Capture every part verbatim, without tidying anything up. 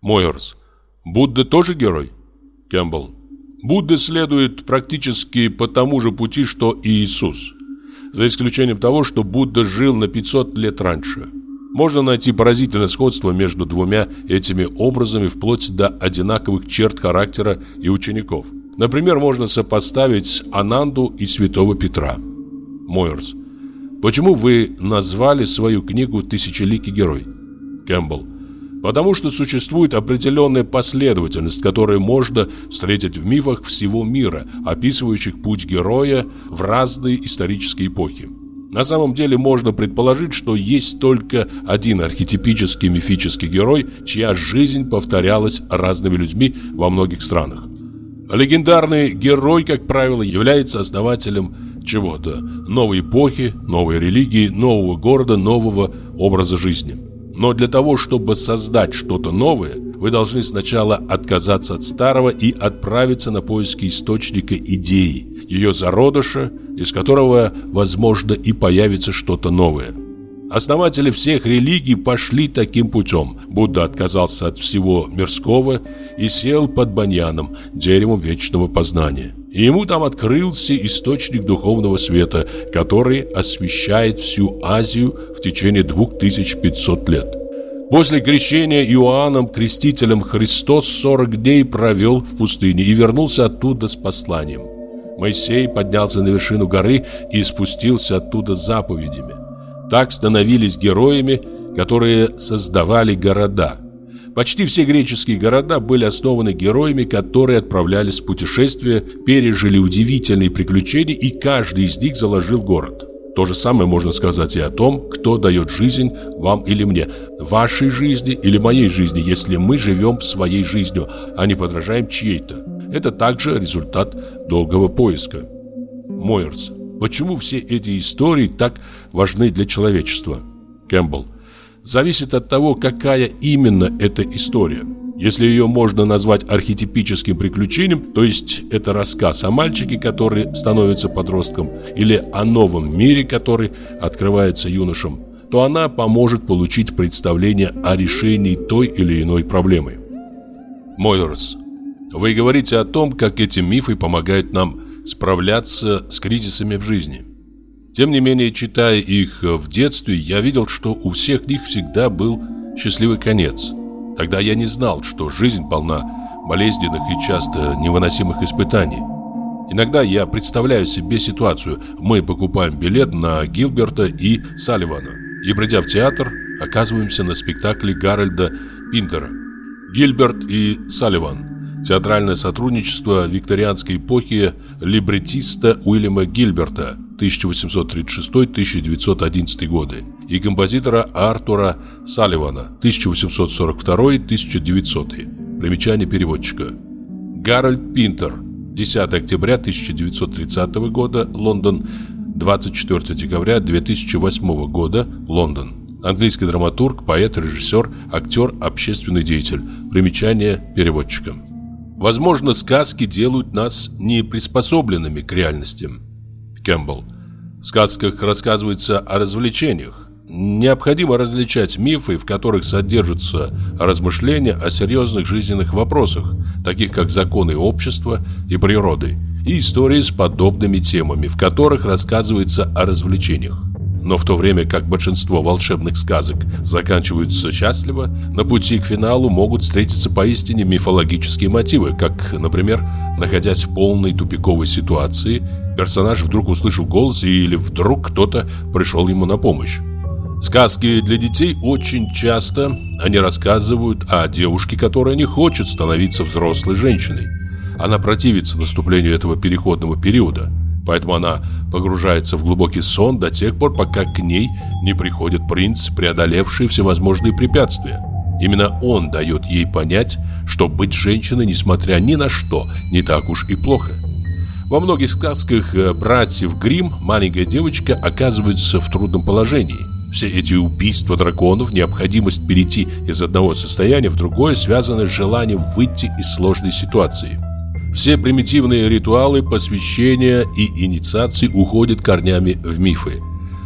Мойерс. Будда тоже герой? Кэмпбелл. Будда следует практически по тому же пути, что и Иисус. За исключением того, что Будда жил на пятьсот лет раньше. Можно найти поразительное сходство между двумя этими образами вплоть до одинаковых черт характера и учеников. Например, можно сопоставить Ананду и святого Петра. Мойерс. Почему вы назвали свою книгу «Тысячеликий герой»? Кэмпбелл. Потому что существует определенная последовательность, которую можно встретить в мифах всего мира, описывающих путь героя в разные исторические эпохи. На самом деле можно предположить, что есть только один архетипический мифический герой, чья жизнь повторялась разными людьми во многих странах. Легендарный герой, как правило, является основателем чего-то: новой эпохи, новой религии, нового города, нового образа жизни. Но для того, чтобы создать что-то новое, вы должны сначала отказаться от старого и отправиться на поиски источника идеи, ее зародыша, из которого, возможно, и появится что-то новое. Основатели всех религий пошли таким путем. Будда отказался от всего мирского и сел под баньяном, деревом вечного познания. И ему там открылся источник духовного света, который освещает всю Азию в течение двух тысяч пятисот лет. После крещения Иоанном Крестителем Христос сорок дней провел в пустыне и вернулся оттуда с посланием. Моисей поднялся на вершину горы и спустился оттуда с заповедями. Так становились героями, которые создавали города. Почти все греческие города были основаны героями, которые отправлялись в путешествие, пережили удивительные приключения, и каждый из них заложил город. То же самое можно сказать и о том, кто дает жизнь вам или мне, вашей жизни или моей жизни, если мы живем своей жизнью, а не подражаем чьей-то. Это также результат долгого поиска. Мойерс. Почему все эти истории так важны для человечества? Кэмпбелл. Зависит от того, какая именно эта история. Если ее можно назвать архетипическим приключением, то есть это рассказ о мальчике, который становится подростком, или о новом мире, который открывается юношам, то она поможет получить представление о решении той или иной проблемы. Мойерс. Вы говорите о том, как эти мифы помогают нам справляться с кризисами в жизни. Тем не менее, читая их в детстве, я видел, что у всех них всегда был счастливый конец. Тогда я не знал, что жизнь полна болезненных и часто невыносимых испытаний. Иногда я представляю себе ситуацию: мы покупаем билет на Гилберта и Салливана и, придя в театр, оказываемся на спектакле Гарольда Пинтера «Гильберт и Салливан». Театральное сотрудничество викторианской эпохи либретиста Уильяма Гильберта тысяча восемьсот тридцать шестой — тысяча девятьсот одиннадцатый годы и композитора Артура Салливана тысяча восемьсот сорок второй — тысяча девятисотый. Примечание переводчика. Гарольд Пинтер. десятого октября тысяча девятьсот тридцатого года, Лондон. двадцать четвёртого декабря две тысячи восьмого года, Лондон. Английский драматург, поэт, режиссер, актер, общественный деятель. Примечание переводчика. Возможно, сказки делают нас неприспособленными к реальности. Кэмпбелл. В сказках рассказывается о развлечениях. Необходимо различать мифы, в которых содержатся размышления о серьезных жизненных вопросах, таких как законы общества и природы, и истории с подобными темами, в которых рассказывается о развлечениях. Но в то время как большинство волшебных сказок заканчиваются счастливо, на пути к финалу могут встретиться поистине мифологические мотивы, как, например, находясь в полной тупиковой ситуации, персонаж вдруг услышал голос или вдруг кто-то пришел ему на помощь. Сказки для детей очень часто они рассказывают о девушке, которая не хочет становиться взрослой женщиной. Она противится наступлению этого переходного периода. Поэтому она погружается в глубокий сон до тех пор, пока к ней не приходит принц, преодолевший всевозможные препятствия. Именно он дает ей понять, что быть женщиной, несмотря ни на что, не так уж и плохо. Во многих сказках братьев Гримм маленькая девочка оказывается в трудном положении. Все эти убийства драконов, необходимость перейти из одного состояния в другое связаны с желанием выйти из сложной ситуации. Все примитивные ритуалы посвящения и инициации уходят корнями в мифы.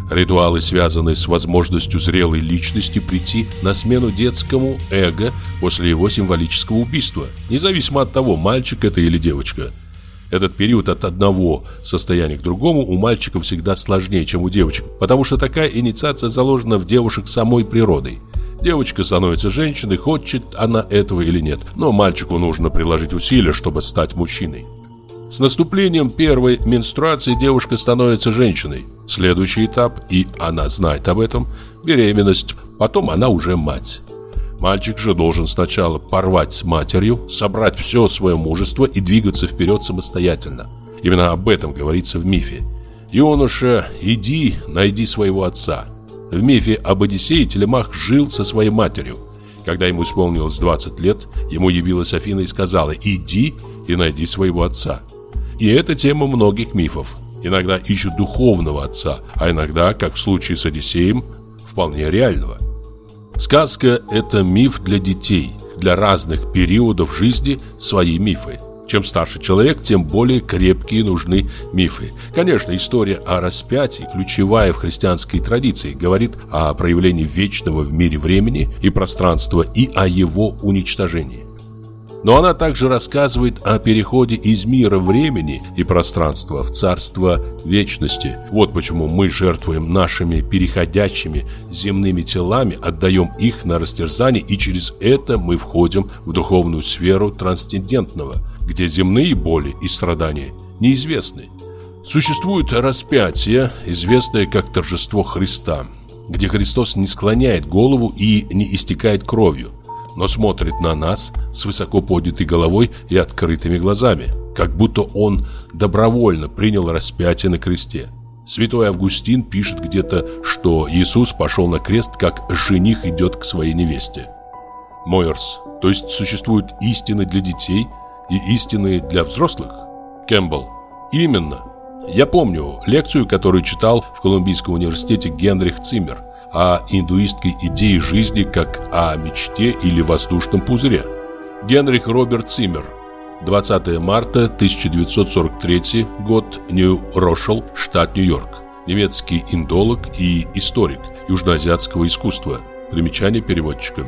Ритуалы, связанные с возможностью зрелой личности прийти на смену детскому эго после его символического убийства, независимо от того, мальчик это или девочка. Этот период от одного состояния к другому у мальчиков всегда сложнее, чем у девочек, потому что такая инициация заложена в девушек самой природой. Девочка становится женщиной, хочет она этого или нет, но мальчику нужно приложить усилия, чтобы стать мужчиной. С наступлением первой менструации девушка становится женщиной. Следующий этап, и она знает об этом, беременность, потом она уже мать. Мальчик же должен сначала порвать с матерью, собрать все свое мужество и двигаться вперед самостоятельно. Именно об этом говорится в мифе. «Юноша, иди, найди своего отца». В мифе об Одиссее Телемах жил со своей матерью. Когда ему исполнилось двадцать лет, ему явилась Афина и сказала: «Иди и найди своего отца». И это тема многих мифов. Иногда ищут духовного отца, а иногда, как в случае с Одиссеем, вполне реального. Сказка – это миф для детей. Для разных периодов жизни свои мифы. Чем старше человек, тем более крепкие нужны мифы. Конечно, история о распятии, ключевая в христианской традиции, говорит о проявлении вечного в мире времени и пространства и о его уничтожении. Но она также рассказывает о переходе из мира времени и пространства в царство вечности. Вот почему мы жертвуем нашими переходящими земными телами, отдаем их на растерзание, и через это мы входим в духовную сферу трансцендентного, где земные боли и страдания неизвестны. Существует распятие, известное как торжество Христа, где Христос не склоняет голову и не истекает кровью, но смотрит на нас с высоко поднятой головой и открытыми глазами, как будто он добровольно принял распятие на кресте. Святой Августин пишет где-то, что Иисус пошел на крест, как жених идет к своей невесте. Мойерс: то есть существуют истины для детей и истины для взрослых? Кэмпбелл: именно. Я помню лекцию, которую читал в Колумбийском университете Генрих Циммер о индуистской идее жизни как о мечте или воздушном пузыре. Генрих Роберт Циммер. двадцатое марта тысяча девятьсот сорок третий год, Нью-Рошелл, штат Нью-Йорк. Немецкий индолог и историк южноазиатского искусства. Примечание переводчика.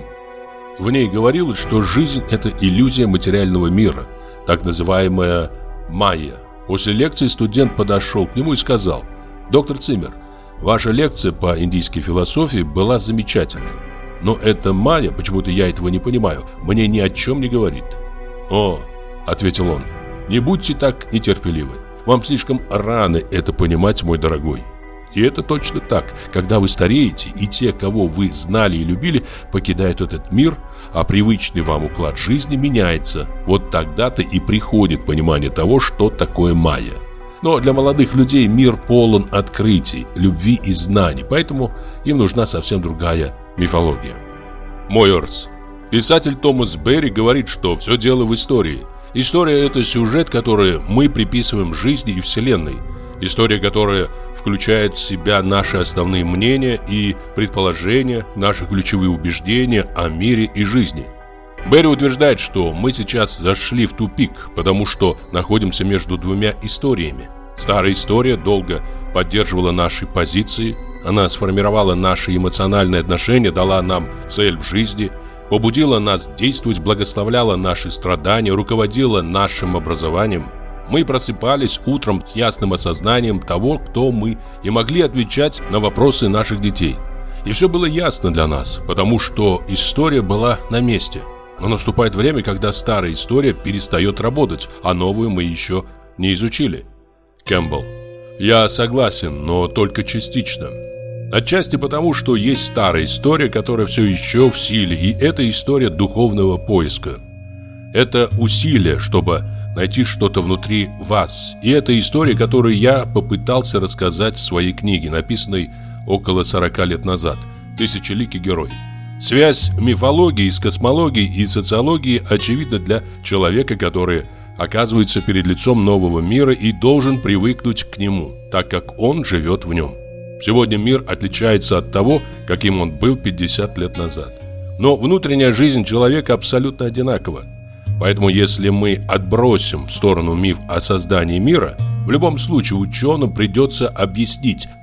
В ней говорилось, что жизнь – это иллюзия материального мира, так называемая майя. После лекции студент подошел к нему и сказал: «Доктор Циммер, ваша лекция по индийской философии была замечательной. Но эта майя, почему-то я этого не понимаю, мне ни о чем не говорит». «О», — ответил он, — «не будьте так нетерпеливы. Вам слишком рано это понимать, мой дорогой». И это точно так. Когда вы стареете, и те, кого вы знали и любили, покидают этот мир, а привычный вам уклад жизни меняется, вот тогда-то и приходит понимание того, что такое майя. Но для молодых людей мир полон открытий, любви и знаний, поэтому им нужна совсем другая мифология. Мойерс. Писатель Томас Берри говорит, что все дело в истории. История – это сюжет, который мы приписываем жизни и вселенной. История, которая включает в себя наши основные мнения и предположения, наши ключевые убеждения о мире и жизни. Берри утверждает, что мы сейчас зашли в тупик, потому что находимся между двумя историями. Старая история долго поддерживала наши позиции, она сформировала наши эмоциональные отношения, дала нам цель в жизни, побудила нас действовать, благословляла наши страдания, руководила нашим образованием. Мы просыпались утром с ясным осознанием того, кто мы, и могли отвечать на вопросы наших детей. И все было ясно для нас, потому что история была на месте. Но наступает время, когда старая история перестает работать, а новую мы еще не изучили. Кэмпбелл. Я согласен, но только частично. Отчасти потому, что есть старая история, которая все еще в силе, и это история духовного поиска. Это усилие, чтобы найти что-то внутри вас. И это история, которую я попытался рассказать в своей книге, написанной около сорока лет назад «Тысячеликий герой». Связь мифологии с космологией и социологией очевидна для человека, который оказывается перед лицом нового мира и должен привыкнуть к нему, так как он живет в нем. Сегодня мир отличается от того, каким он был пятьдесят лет назад. Но внутренняя жизнь человека абсолютно одинакова. Поэтому если мы отбросим в сторону миф о создании мира, в любом случае ученым придется объяснить,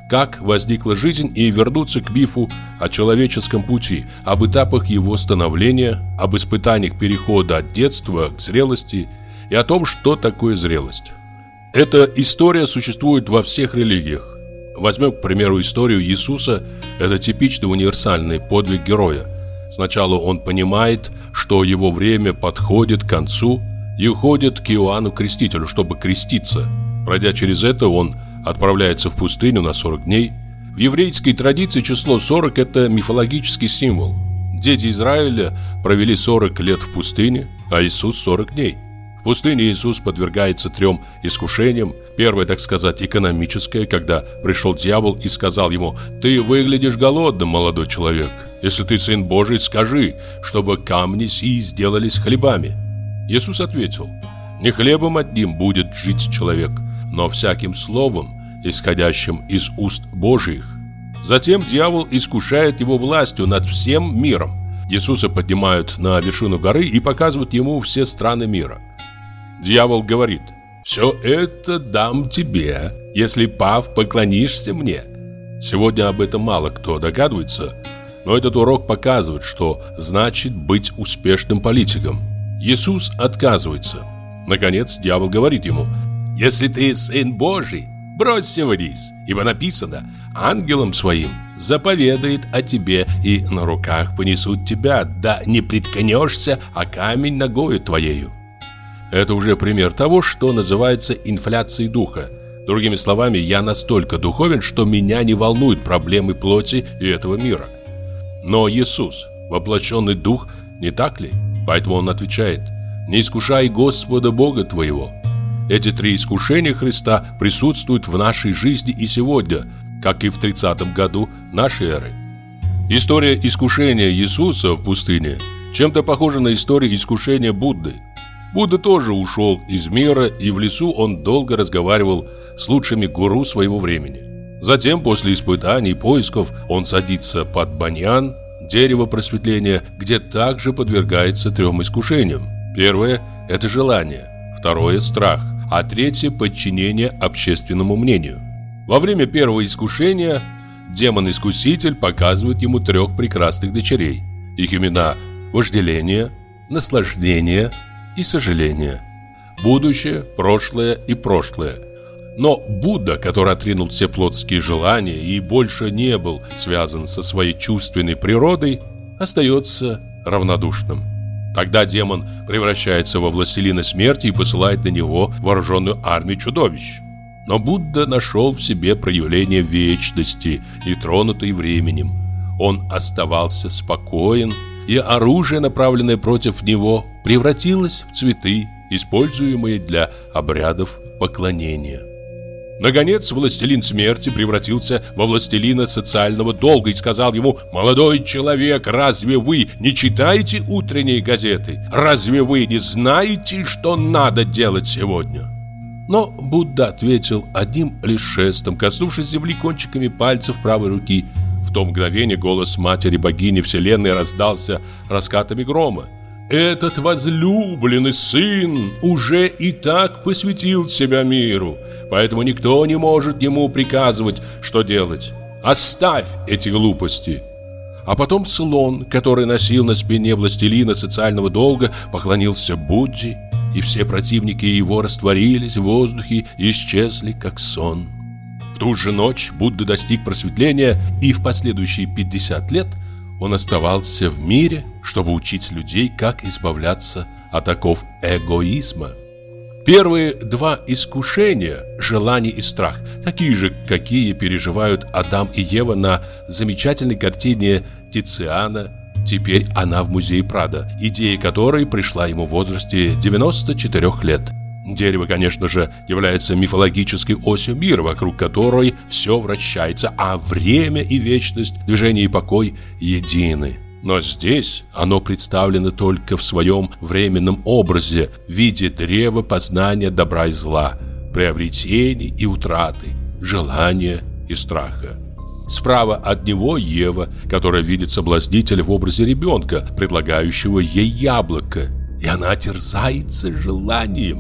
как возникла жизнь, и вернуться к мифу о человеческом пути, об этапах его становления, об испытаниях перехода от детства к зрелости и о том, что такое зрелость. Эта история существует во всех религиях. Возьмем, к примеру, историю Иисуса. Это типичный универсальный подвиг героя. Сначала он понимает, что его время подходит к концу, и уходит к Иоанну Крестителю, чтобы креститься. Пройдя через это, он отправляется в пустыню на сорок дней. В еврейской традиции число сорок – это мифологический символ. Дети Израиля провели сорок лет в пустыне, а Иисус сорок дней. В пустыне Иисус подвергается трем искушениям. Первое, так сказать, экономическое, когда пришел дьявол и сказал ему: «Ты выглядишь голодным, молодой человек. Если ты сын Божий, скажи, чтобы камни сии сделались хлебами». Иисус ответил: «Не хлебом одним будет жить человек, но всяким словом, исходящим из уст Божьих». Затем дьявол искушает его властью над всем миром. Иисуса поднимают на вершину горы и показывают ему все страны мира. Дьявол говорит: «Все это дам тебе, если, пав, поклонишься мне». Сегодня об этом мало кто догадывается, но этот урок показывает, что значит быть успешным политиком. Иисус отказывается. Наконец дьявол говорит ему: «Если ты сын Божий, бросься вниз, ибо написано: ангелам своим заповедает о тебе, и на руках понесут тебя, да не приткнешься о камень ногою твоею». Это уже пример того, что называется инфляцией духа. Другими словами, я настолько духовен, что меня не волнуют проблемы плоти и этого мира. Но Иисус – воплощенный дух, не так ли? Поэтому он отвечает: «Не искушай Господа Бога твоего». Эти три искушения Христа присутствуют в нашей жизни и сегодня, как и в тридцатом году нашей эры. История искушения Иисуса в пустыне чем-то похожа на историю искушения Будды. Будда тоже ушел из мира, и в лесу он долго разговаривал с лучшими гуру своего времени. Затем, после испытаний и поисков, он садится под баньян, дерево просветления, где также подвергается трем искушениям. Первое – это желание, второе – страх, а третье – подчинение общественному мнению. Во время первого искушения демон-искуситель показывает ему трех прекрасных дочерей. Их имена – вожделение, наслаждение и сожаление. Будущее, прошлое и прошлое. Но Будда, который отринул все плотские желания и больше не был связан со своей чувственной природой, остается равнодушным. Тогда демон превращается во властелина смерти и посылает на него вооруженную армию чудовищ. Но Будда нашел в себе проявление вечности, не тронутой временем. Он оставался спокоен, и оружие, направленное против него, превратилось в цветы, используемые для обрядов поклонения. Наконец, властелин смерти превратился во властелина социального долга и сказал ему: «Молодой человек, разве вы не читаете утренние газеты? Разве вы не знаете, что надо делать сегодня?» Но Будда ответил одним лишь жестом, коснувшись земли кончиками пальцев правой руки. В то мгновение голос матери-богини вселенной раздался раскатами грома: «Этот возлюбленный сын уже и так посвятил себя миру, поэтому никто не может ему приказывать, что делать. Оставь эти глупости». А потом слон, который носил на спине властелина социального долга, поклонился Будде, и все противники его растворились в воздухе и исчезли, как сон. В ту же ночь Будда достиг просветления, и в последующие пятьдесят лет он оставался в мире, чтобы учить людей, как избавляться от оков эгоизма. Первые два искушения – желание и страх, такие же, какие переживают Адам и Ева на замечательной картине Тициана. Теперь она в музее Прадо, идея которой пришла ему в возрасте девяноста четырёх лет. Дерево, конечно же, является мифологической осью мира, вокруг которой все вращается, а время и вечность, движение и покой едины. Но здесь оно представлено только в своем временном образе в виде древа познания добра и зла, приобретений и утраты, желания и страха. Справа от него Ева, которая видит соблазнителя в образе ребенка, предлагающего ей яблоко, и она терзается желанием.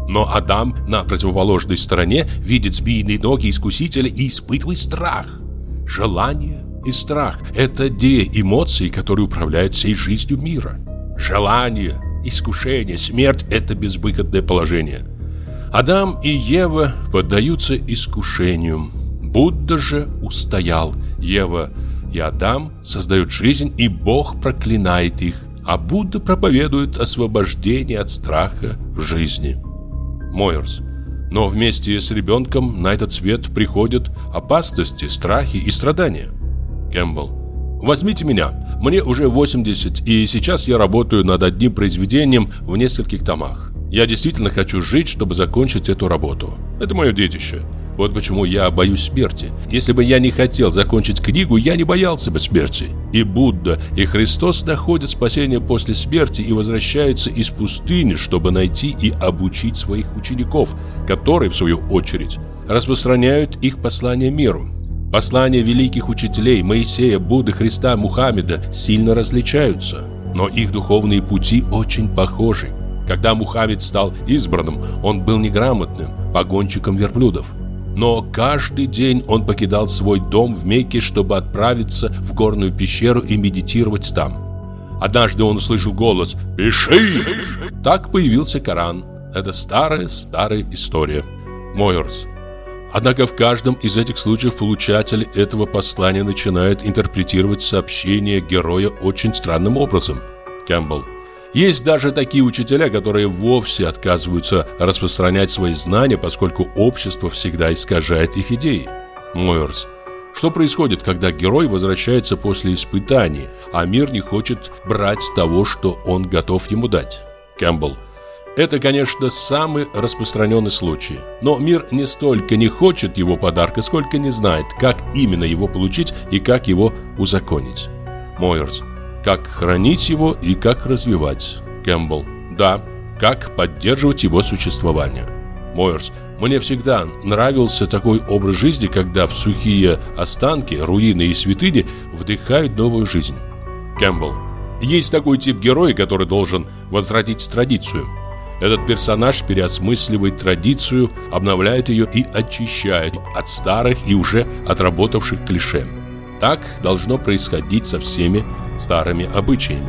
Но Адам на противоположной стороне видит змеиные ноги искусителя и испытывает страх. Желание и страх – это две эмоции, которые управляют всей жизнью мира. Желание, искушение, смерть – это безвыходное положение. Адам и Ева поддаются искушению. Будда же устоял. Ева и Адам создают жизнь, и Бог проклинает их, а Будда проповедует освобождение от страха в жизни. Мойерс. Но вместе с ребенком на этот свет приходят опасности, страхи и страдания. Кэмпбелл. Возьмите меня. Мне уже восемьдесят, и сейчас я работаю над одним произведением в нескольких томах. Я действительно хочу жить, чтобы закончить эту работу. Это мое детище. Вот почему я боюсь смерти. Если бы я не хотел закончить книгу, я не боялся бы смерти. И Будда, и Христос находят спасение после смерти и возвращаются из пустыни, чтобы найти и обучить своих учеников, которые, в свою очередь, распространяют их послание миру. Послания великих учителей Моисея, Будды, Христа, Мухаммеда сильно различаются, но их духовные пути очень похожи. Когда Мухаммед стал избранным, он был неграмотным, погонщиком верблюдов. Но каждый день он покидал свой дом в Мекке, чтобы отправиться в горную пещеру и медитировать там. Однажды он услышал голос «Пиши!». Так появился Коран. Это старая-старая история. Мойерс. Однако в каждом из этих случаев получатель этого послания начинает интерпретировать сообщение героя очень странным образом. Кэмпбелл. Есть даже такие учителя, которые вовсе отказываются распространять свои знания, поскольку общество всегда искажает их идеи. Мойерс. Что происходит, когда герой возвращается после испытаний, а мир не хочет брать того, что он готов ему дать? Кэмпбелл. Это, конечно, самый распространенный случай. Но мир не столько не хочет его подарка, сколько не знает, как именно его получить и как его узаконить. Мойерс. Как хранить его и как развивать. Кэмпбелл. Да, как поддерживать его существование. Мойерс. Мне всегда нравился такой образ жизни, когда в сухие останки, руины и святыни вдыхают новую жизнь. Кэмпбелл. Есть такой тип героя, который должен возродить традицию. Этот персонаж переосмысливает традицию, обновляет ее и очищает от старых и уже отработавших клише. Так должно происходить со всеми старыми обычаями.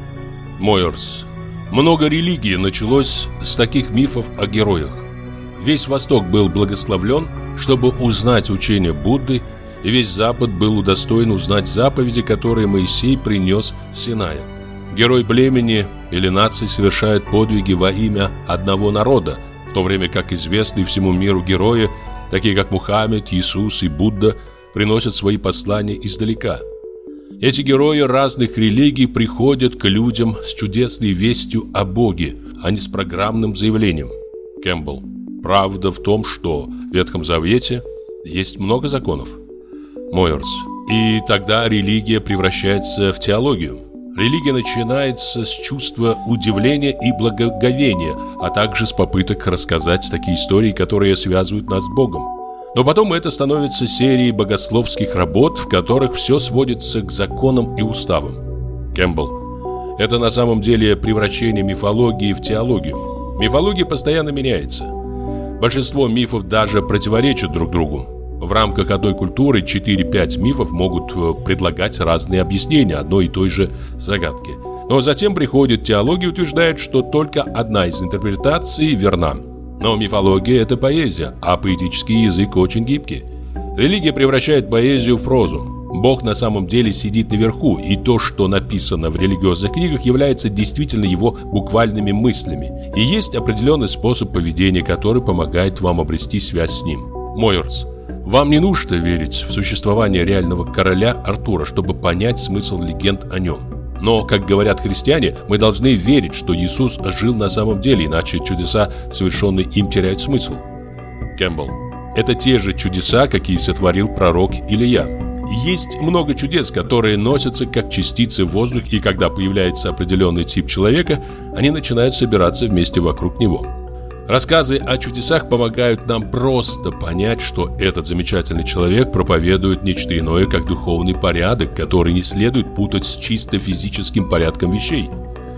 Мойерс. Много религий началось с таких мифов о героях. Весь Восток был благословлен, чтобы узнать учение Будды, и весь Запад был удостоен узнать заповеди, которые Моисей принес с Синая. Герой племени или нации совершает подвиги во имя одного народа, в то время как известные всему миру герои, такие как Мухаммед, Иисус и Будда, приносят свои послания издалека. Эти герои разных религий приходят к людям с чудесной вестью о Боге, а не с программным заявлением. Кэмпбелл. Правда в том, что в Ветхом Завете есть много законов. Мойерс. И тогда религия превращается в теологию. Религия начинается с чувства удивления и благоговения, а также с попыток рассказать такие истории, которые связывают нас с Богом. Но потом это становится серией богословских работ, в которых все сводится к законам и уставам. Кэмпбелл. Это на самом деле превращение мифологии в теологию. Мифология постоянно меняется. Большинство мифов даже противоречат друг другу. В рамках одной культуры четыре-пять мифов могут предлагать разные объяснения одной и той же загадки. Но затем приходит теология и утверждает, что только одна из интерпретаций верна. Но мифология – это поэзия, а поэтический язык очень гибкий. Религия превращает поэзию в прозу. Бог на самом деле сидит наверху, и то, что написано в религиозных книгах, является действительно его буквальными мыслями. И есть определенный способ поведения, который помогает вам обрести связь с ним. Мойерс. Вам не нужно верить в существование реального короля Артура, чтобы понять смысл легенд о нем. Но, как говорят христиане, мы должны верить, что Иисус жил на самом деле, иначе чудеса, совершенные им, теряют смысл. Кэмпбелл. Это те же чудеса, какие сотворил пророк Илия. Есть много чудес, которые носятся как частицы в воздух, и когда появляется определенный тип человека, они начинают собираться вместе вокруг него. Рассказы о чудесах помогают нам просто понять, что этот замечательный человек проповедует нечто иное, как духовный порядок, который не следует путать с чисто физическим порядком вещей.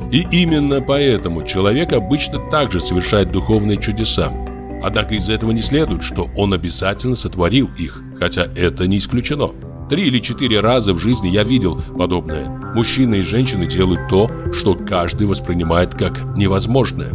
И именно поэтому человек обычно также совершает духовные чудеса. Однако из этого не следует, что он обязательно сотворил их, хотя это не исключено. Три или четыре раза в жизни я видел подобное. Мужчины и женщины делают то, что каждый воспринимает как невозможное.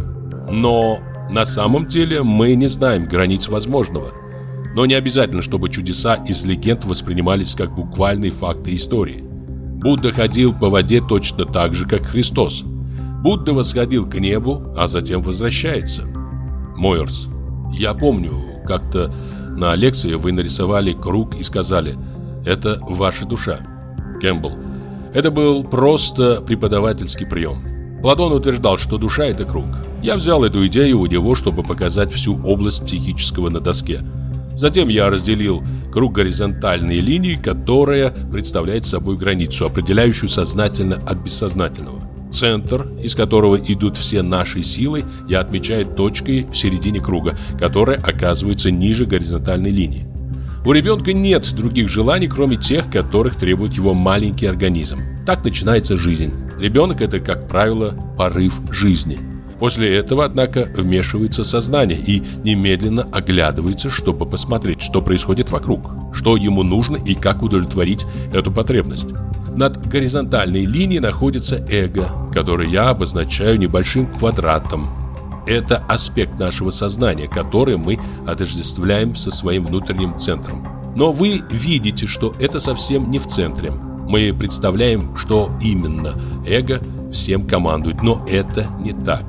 Но на самом деле мы не знаем границ возможного. Но не обязательно, чтобы чудеса из легенд воспринимались как буквальные факты истории. Будда ходил по воде точно так же, как Христос. Будда восходил к небу, а затем возвращается. Мойерс: я помню, как-то на лекции вы нарисовали круг и сказали: «Это ваша душа». Кэмпбелл: это был просто преподавательский прием. Платон утверждал, что душа – это круг. Я взял эту идею у него, чтобы показать всю область психического на доске. Затем я разделил круг горизонтальной линии, которая представляет собой границу, определяющую сознательно от бессознательного. Центр, из которого идут все наши силы, я отмечаю точкой в середине круга, которая оказывается ниже горизонтальной линии. У ребенка нет других желаний, кроме тех, которых требует его маленький организм. Так начинается жизнь. Ребенок – это, как правило, порыв жизни. После этого, однако, вмешивается сознание и немедленно оглядывается, чтобы посмотреть, что происходит вокруг, что ему нужно и как удовлетворить эту потребность. Над горизонтальной линией находится эго, который я обозначаю небольшим квадратом. Это аспект нашего сознания, который мы отождествляем со своим внутренним центром. Но вы видите, что это совсем не в центре. Мы представляем, что именно эго всем командует, но это не так.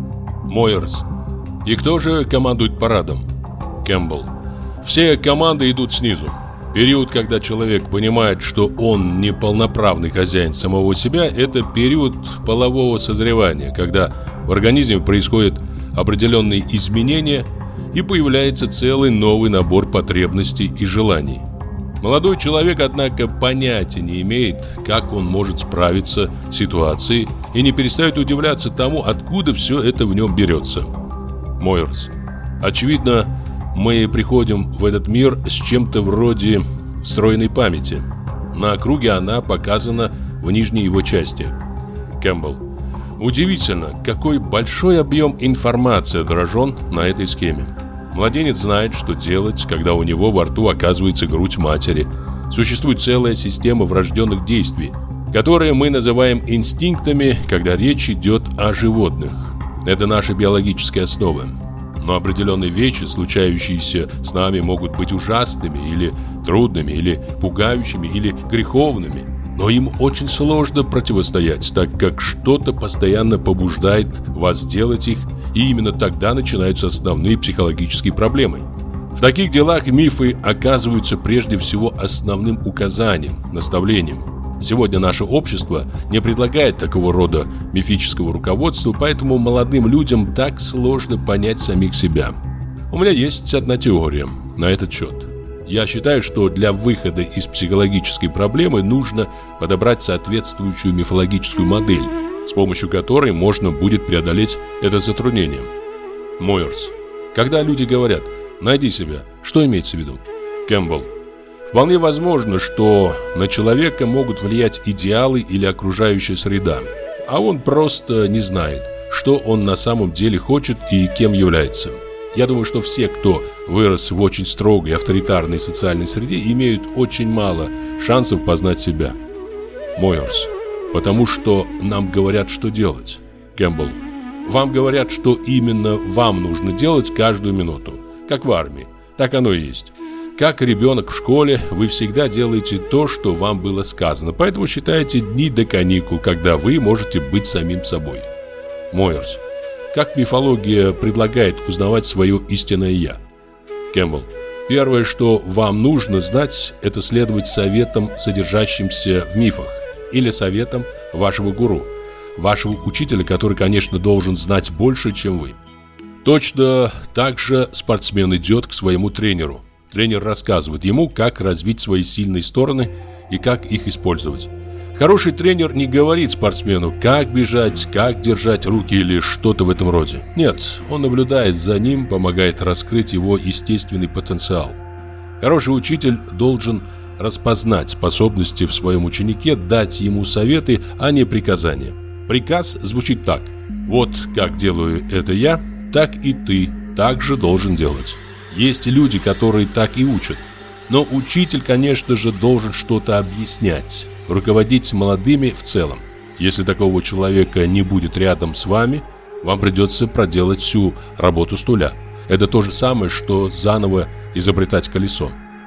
Мойерс: и кто же командует парадом? Кэмпбелл: все команды идут снизу. Период, когда человек понимает, что он не полноправный хозяин самого себя, это период полового созревания, когда в организме происходят определенные изменения и появляется целый новый набор потребностей и желаний. Молодой человек, однако, понятия не имеет, как он может справиться с ситуацией, и не перестает удивляться тому, откуда все это в нем берется. Мойерс: очевидно, мы приходим в этот мир с чем-то вроде встроенной памяти. На круге она показана в нижней его части. Кэмпбелл: удивительно, какой большой объем информации отражен на этой схеме. Младенец знает, что делать, когда у него во рту оказывается грудь матери. Существует целая система врожденных действий, которые мы называем инстинктами, когда речь идет о животных. Это наша биологическая основа. Но определенные вещи, случающиеся с нами, могут быть ужасными или трудными, или пугающими, или греховными. Но им очень сложно противостоять, так как что-то постоянно побуждает вас делать их, и именно тогда начинаются основные психологические проблемы. В таких делах мифы оказываются прежде всего основным указанием, наставлением. Сегодня наше общество не предлагает такого рода мифического руководства, поэтому молодым людям так сложно понять самих себя. У меня есть одна теория на этот счет. Я считаю, что для выхода из психологической проблемы нужно подобрать соответствующую мифологическую модель, с помощью которой можно будет преодолеть это затруднение. Мойерс: когда люди говорят «найди себя», что имеется в виду? Кэмпбелл: вполне возможно, что на человека могут влиять идеалы или окружающая среда, а он просто не знает, что он на самом деле хочет и кем является. Я думаю, что все, кто вырос в очень строгой авторитарной социальной среде, имеют очень мало шансов познать себя. Мойерс: потому что нам говорят, что делать. Кэмпбелл: вам говорят, что именно вам нужно делать каждую минуту. Как в армии. Так оно и есть. Как ребенок в школе, вы всегда делаете то, что вам было сказано. Поэтому считаете дни до каникул, когда вы можете быть самим собой. Мойерс: как мифология предлагает узнавать свое истинное «я»? Кэмпбелл: первое, что вам нужно знать, это следовать советам, содержащимся в мифах, или советам вашего гуру, вашего учителя, который, конечно, должен знать больше, чем вы. Точно так же спортсмен идет к своему тренеру. Тренер рассказывает ему, как развить свои сильные стороны и как их использовать. Хороший тренер не говорит спортсмену, как бежать, как держать руки или что-то в этом роде. Нет, он наблюдает за ним, помогает раскрыть его естественный потенциал. Хороший учитель должен распознать способности в своем ученике, дать ему советы, а не приказания. Приказ звучит так: вот как делаю это я, так и ты также должен делать. Есть люди, которые так и учат. Но учитель, конечно же, должен что-то объяснять, руководить молодыми в целом. Если такого человека не будет рядом с вами, вам придется проделать всю работу с нуля. Это то же самое, что заново изобретать колесо.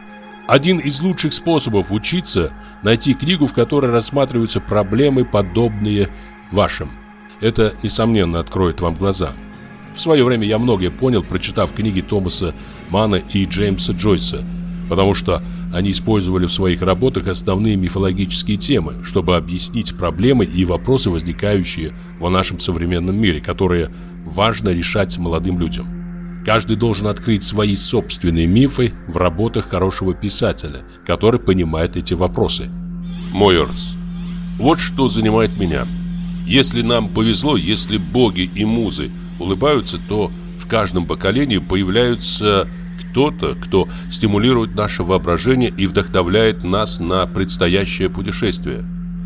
Один из лучших способов учиться – найти книгу, в которой рассматриваются проблемы, подобные вашим. Это, несомненно, откроет вам глаза. В свое время я многое понял, прочитав книги Томаса Манна и Джеймса Джойса, потому что они использовали в своих работах основные мифологические темы, чтобы объяснить проблемы и вопросы, возникающие в нашем современном мире, которые важно решать молодым людям. Каждый должен открыть свои собственные мифы в работах хорошего писателя, который понимает эти вопросы. Мойерс. Вот что занимает меня. Если нам повезло, если боги и музы улыбаются, то в каждом поколении появляются кто-то, кто стимулирует наше воображение и вдохновляет нас на предстоящее путешествие.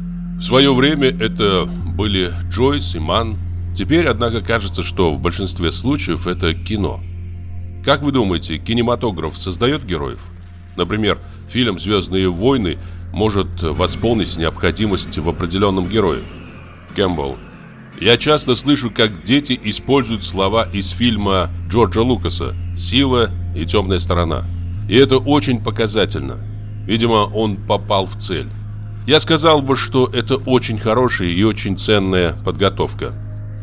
В свое время это были Джойс и Манн. Теперь, однако, кажется, что в большинстве случаев это кино. Как вы думаете, кинематограф создает героев? Например, фильм «Звездные войны» может восполнить необходимость в определенном герое. Кэмпбелл. Я часто слышу, как дети используют слова из фильма Джорджа Лукаса «Сила и темная сторона». И это очень показательно. Видимо, он попал в цель. Я сказал бы, что это очень хорошая и очень ценная подготовка.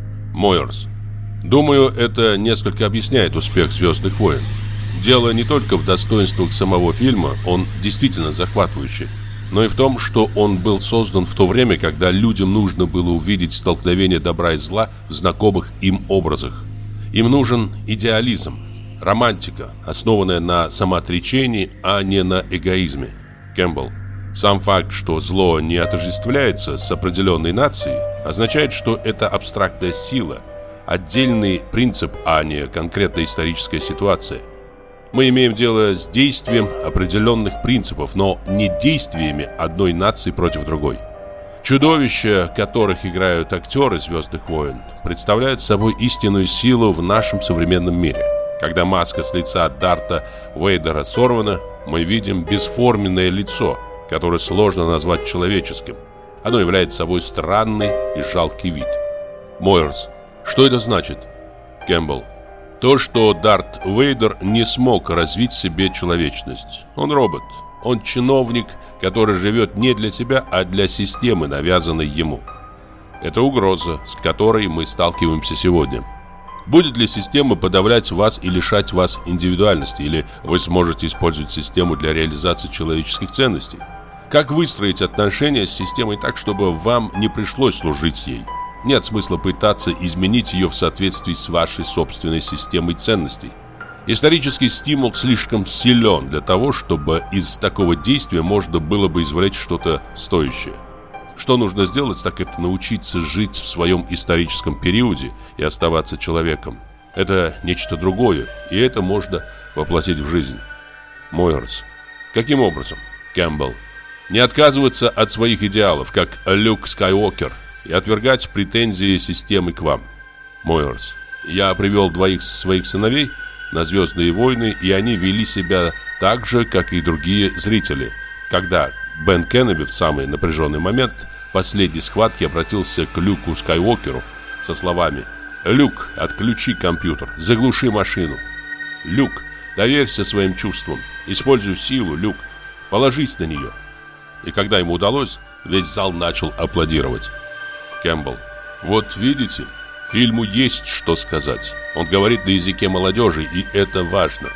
Мойерс. Думаю, это несколько объясняет успех «Звездных войн». Дело не только в достоинствах самого фильма, он действительно захватывающий, но и в том, что он был создан в то время, когда людям нужно было увидеть столкновение добра и зла в знакомых им образах. Им нужен идеализм, романтика, основанная на самоотречении, а не на эгоизме. Кэмпбелл. Сам факт, что зло не отождествляется с определенной нацией, означает, что это абстрактная сила, отдельный принцип, а не конкретная историческая ситуация. Мы имеем дело с действием определенных принципов, но не действиями одной нации против другой. Чудовища, которых играют актеры «Звездных войн», представляют собой истинную силу в нашем современном мире. Когда маска с лица Дарта Вейдера сорвана, мы видим бесформенное лицо, которое сложно назвать человеческим. Оно является собой странный и жалкий вид. Мойерс. Что это значит? Кэмпбелл. То, что Дарт Вейдер не смог развить в себе человечность. Он робот. Он чиновник, который живет не для себя, а для системы, навязанной ему. Это угроза, с которой мы сталкиваемся сегодня. Будет ли система подавлять вас и лишать вас индивидуальности, или вы сможете использовать систему для реализации человеческих ценностей? Как выстроить отношения с системой так, чтобы вам не пришлось служить ей? Нет смысла пытаться изменить ее в соответствии с вашей собственной системой ценностей. Исторический стимул слишком силен для того, чтобы из такого действия можно было бы извлечь что-то стоящее. Что нужно сделать, так это научиться жить в своем историческом периоде и оставаться человеком. Это нечто другое, и это можно воплотить в жизнь. Мойерс. Каким образом? Кэмпбелл. Не отказываться от своих идеалов, как Люк Скайуокер, и отвергать претензии системы к вам. Мойерс. Я привел двоих своих сыновей на «Звездные войны», и они вели себя так же, как и другие зрители. Когда Бен Кеннеби в самый напряженный момент последней схватки обратился к Люку Скайуокеру со словами: «Люк, отключи компьютер, заглуши машину. Люк, доверься своим чувствам, используй силу, Люк, положись на нее». И когда ему удалось, весь зал начал аплодировать. Кэмпбелл. Вот видите, фильму есть что сказать. Он говорит на языке молодежи, и это важно.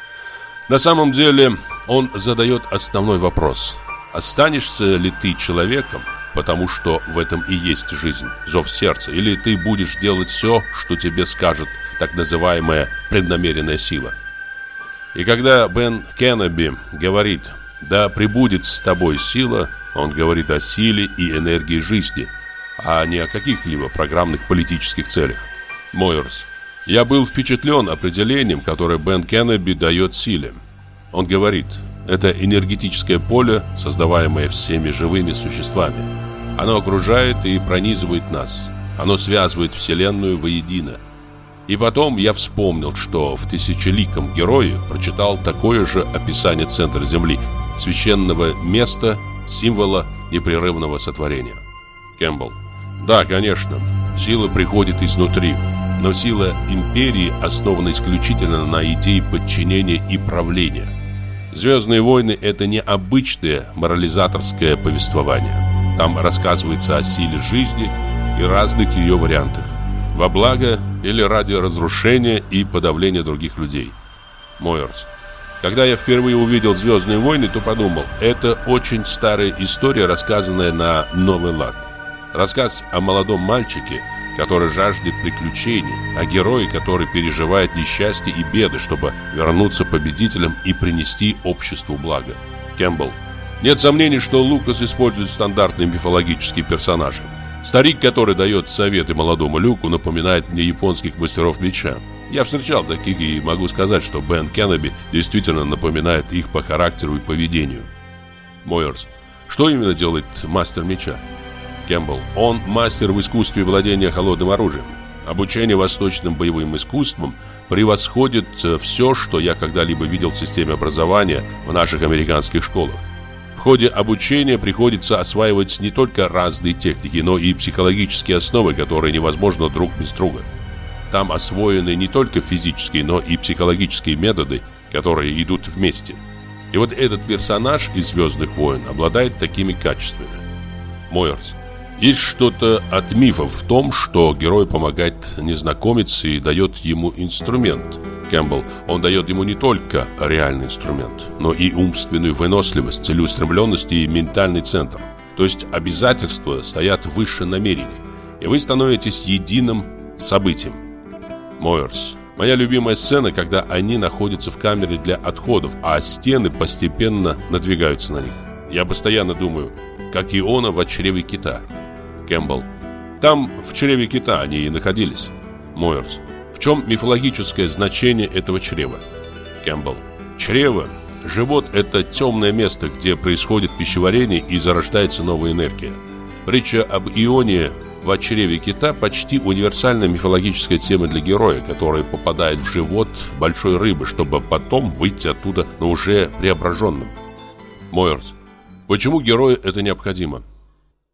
На самом деле, он задает основной вопрос: останешься ли ты человеком, потому что в этом и есть жизнь, зов сердца, или ты будешь делать все, что тебе скажет так называемая преднамеренная сила? И когда Бен Кеннеби говорит «да пребудет с тобой сила», он говорит о силе и энергии жизни, а не о каких-либо программных политических целях. Мойерс. Я был впечатлен определением, которое Бен Кеннеби дает силе. Он говорит: это энергетическое поле, создаваемое всеми живыми существами. Оно окружает и пронизывает нас. Оно связывает Вселенную воедино. И потом я вспомнил, что в «Тысячеликом герое» прочитал такое же описание центра Земли, священного места, символа непрерывного сотворения. Кэмпбелл. Да, конечно, сила приходит изнутри, но сила империи основана исключительно на идее подчинения и правления. «Звездные войны» — это не обычное морализаторское повествование. Там рассказывается о силе жизни и разных ее вариантах. Во благо или ради разрушения и подавления других людей. Мойерс. Когда я впервые увидел «Звездные войны», то подумал, это очень старая история, рассказанная на новый лад. Рассказ о молодом мальчике, который жаждет приключений, о герое, который переживает несчастье и беды, чтобы вернуться победителем и принести обществу благо. Кэмпбелл. Нет сомнений, что Лукас использует стандартные мифологические персонажи. Старик, который дает советы молодому Люку, напоминает мне японских мастеров меча. Я встречал таких и могу сказать, что Бен Кеннеби действительно напоминает их по характеру и поведению. Мойерс. Что именно делает мастер меча? Кэмпбелл. Он мастер в искусстве владения холодным оружием. Обучение восточным боевым искусствам превосходит все, что я когда-либо видел в системе образования в наших американских школах. В ходе обучения приходится осваивать не только разные техники, но и психологические основы, которые невозможно друг без друга. Там освоены не только физические, но и психологические методы, которые идут вместе. И вот этот персонаж из «Звездных войн» обладает такими качествами. Мойерс. Есть что-то от мифов в том, что герой помогает незнакомец и дает ему инструмент. Кэмпбелл. Он дает ему не только реальный инструмент, но и умственную выносливость, целеустремленность и ментальный центр. То есть обязательства стоят выше намерений, и вы становитесь единым событием. Мойерс. Моя любимая сцена, когда они находятся в камере для отходов, а стены постепенно надвигаются на них. Я постоянно думаю, как Иона в чреве кита. Кэмпбелл. Там в чреве кита они и находились. Мойерс. В чем мифологическое значение этого чрева? Кэмпбелл. Чрево, живот – это темное место, где происходит пищеварение и зарождается новая энергия. Притча об Ионе в чреве кита почти универсальная мифологическая тема для героя, который попадает в живот большой рыбы, чтобы потом выйти оттуда, но уже преображенным. Мойерс. Почему герою это необходимо?